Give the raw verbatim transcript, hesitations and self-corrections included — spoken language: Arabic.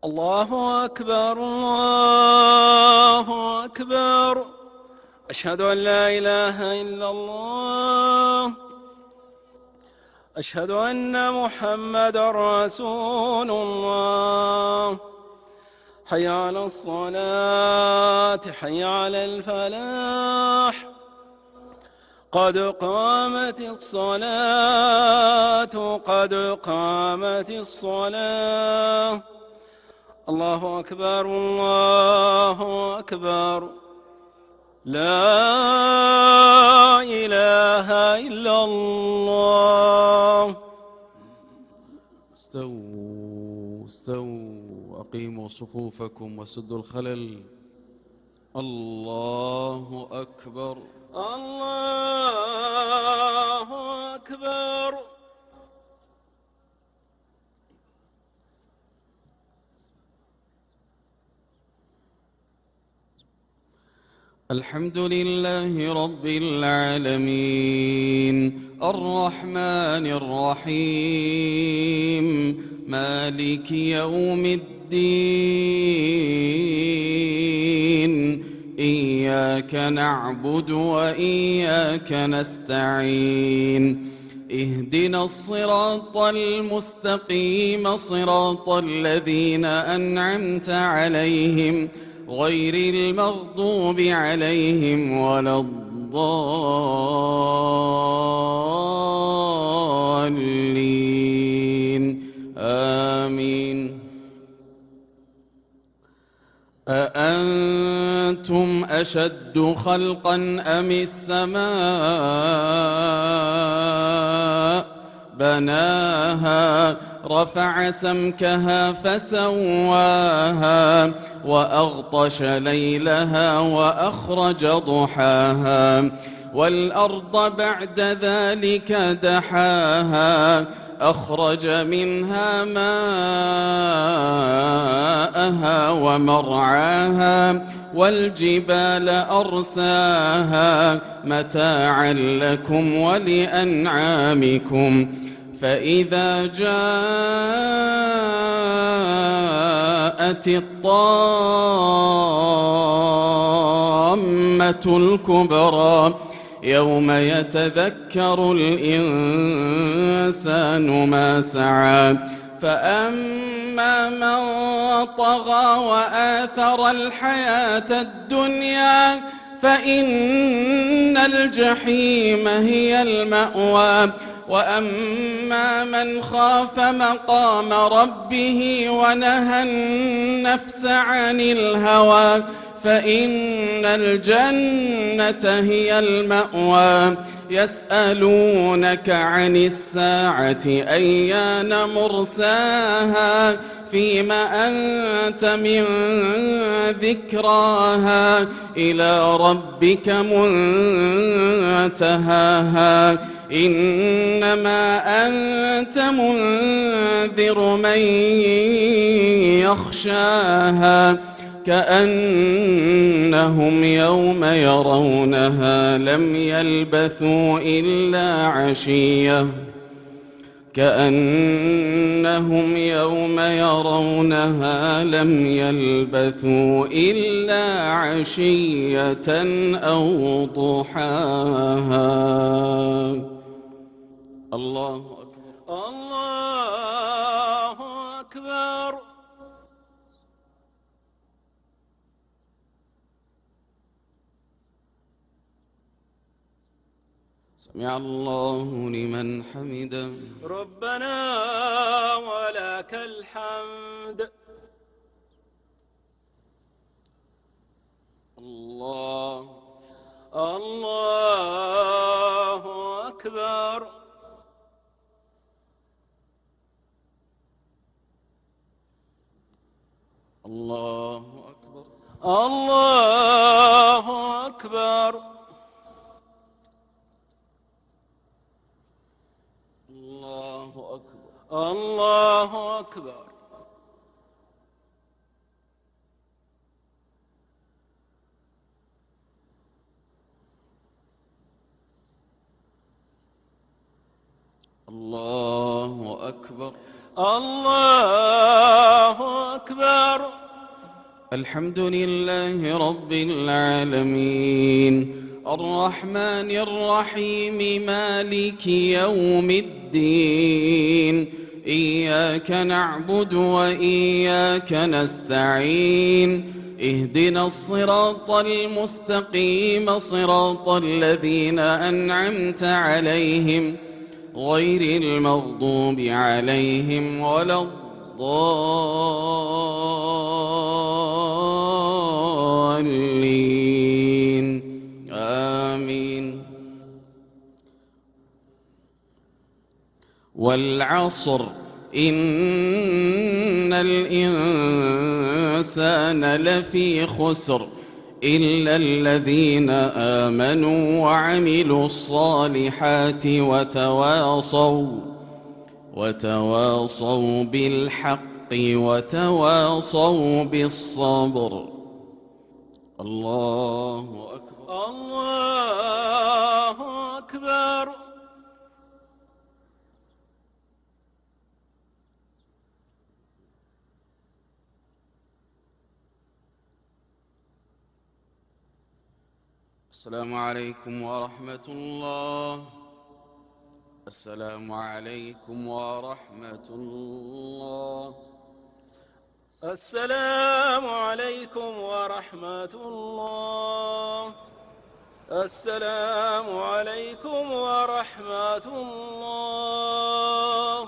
الله أكبر الله أكبر. أشهد أن لا إله إلا الله. أشهد أن محمدًا رسول الله. حي على الصلاة حي على الفلاح. قد قامت الصلاة قد قامت الصلاة. الله أكبر الله أكبر. لا إله إلا الله. استووا استووا أقيموا صفوفكم وسدوا الخلل. الله أكبر الله أكبر. الحمد لله رب العالمين الرحمن الرحيم مالك يوم الدين إياك نعبد وإياك نستعين اهدنا الصراط المستقيم صراط الذين أنعمت عليهم غير المغضوب عليهم ولا الضالين آمين. أأنتم أشد خلقا أم السماء بناها رفع سمكها فسواها وأغطش ليلها وأخرج ضحاها والأرض بعد ذلك دحاها أخرج منها ماءها ومرعاها والجبال أرساها متاعا لكم ولأنعامكم فإذا جاءت الطامة الكبرى يوم يتذكر الإنسان ما سعى فأما من طغى وآثر الحياة الدنيا فإن الجحيم هي المأوى وأما من خاف مقام ربه ونهى النفس عن الهوى فإن الجنة هي المأوى. يسألونك عن الساعة أيان مرساها فيم أنت من ذكراها إلى ربك منتهاها إنما أنت منذر من يخشاها كأنهم يوم يرونها لم يلبثوا إلا عشية كأنهم يوم يرونها لم يلبثوا إلا عشية أو ضحاها. الله أكبر الله أكبر. سمع الله لمن حمده. ربنا ولك الحمد. الله الله أكبر. الله أكبر الله أكبر. الله أكبر الله أكبر. الله أكبر أكبر. الله أكبر. الحمد لله رب العالمين الرحمن الرحيم مالك يوم الدين إياك نعبد وإياك نستعين اهدنا الصراط المستقيم صراط الذين أنعمت عليهم غير المغضوب عليهم ولا الضالين آمين. والعصر إن الإنسان لفي خسر إلا الذين آمنوا وعملوا الصالحات وتواصوا وتواصوا بالحق وتواصوا بالصبر. الله أكبر. الله أكبر. السلام عليكم ورحمة الله. السلام عليكم ورحمة الله. السلام عليكم ورحمة الله. السلام عليكم ورحمة الله.